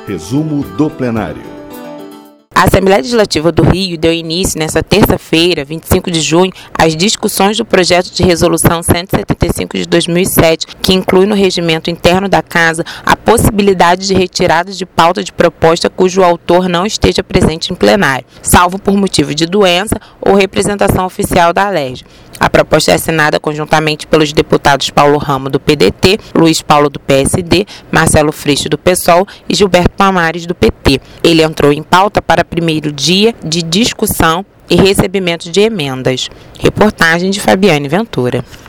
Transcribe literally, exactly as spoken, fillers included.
Resumo do plenário. A Assembleia Legislativa do Rio deu início, nesta terça-feira, vinte e cinco de junho, às discussões do projeto de resolução cento e setenta e cinco de dois mil e sete, que inclui no regimento interno da Casa a possibilidade de retirada de pauta de proposta cujo autor não esteja presente em plenário, salvo por motivo de doença ou representação oficial da Alerj. A proposta é assinada conjuntamente pelos deputados Paulo Ramo, do P D T, Luiz Paulo, do P S D, Marcelo Freixo, do PSOL e Gilberto Palmares, do P T. Ele entrou em pauta para primeiro dia de discussão e recebimento de emendas. Reportagem de Fabiane Ventura.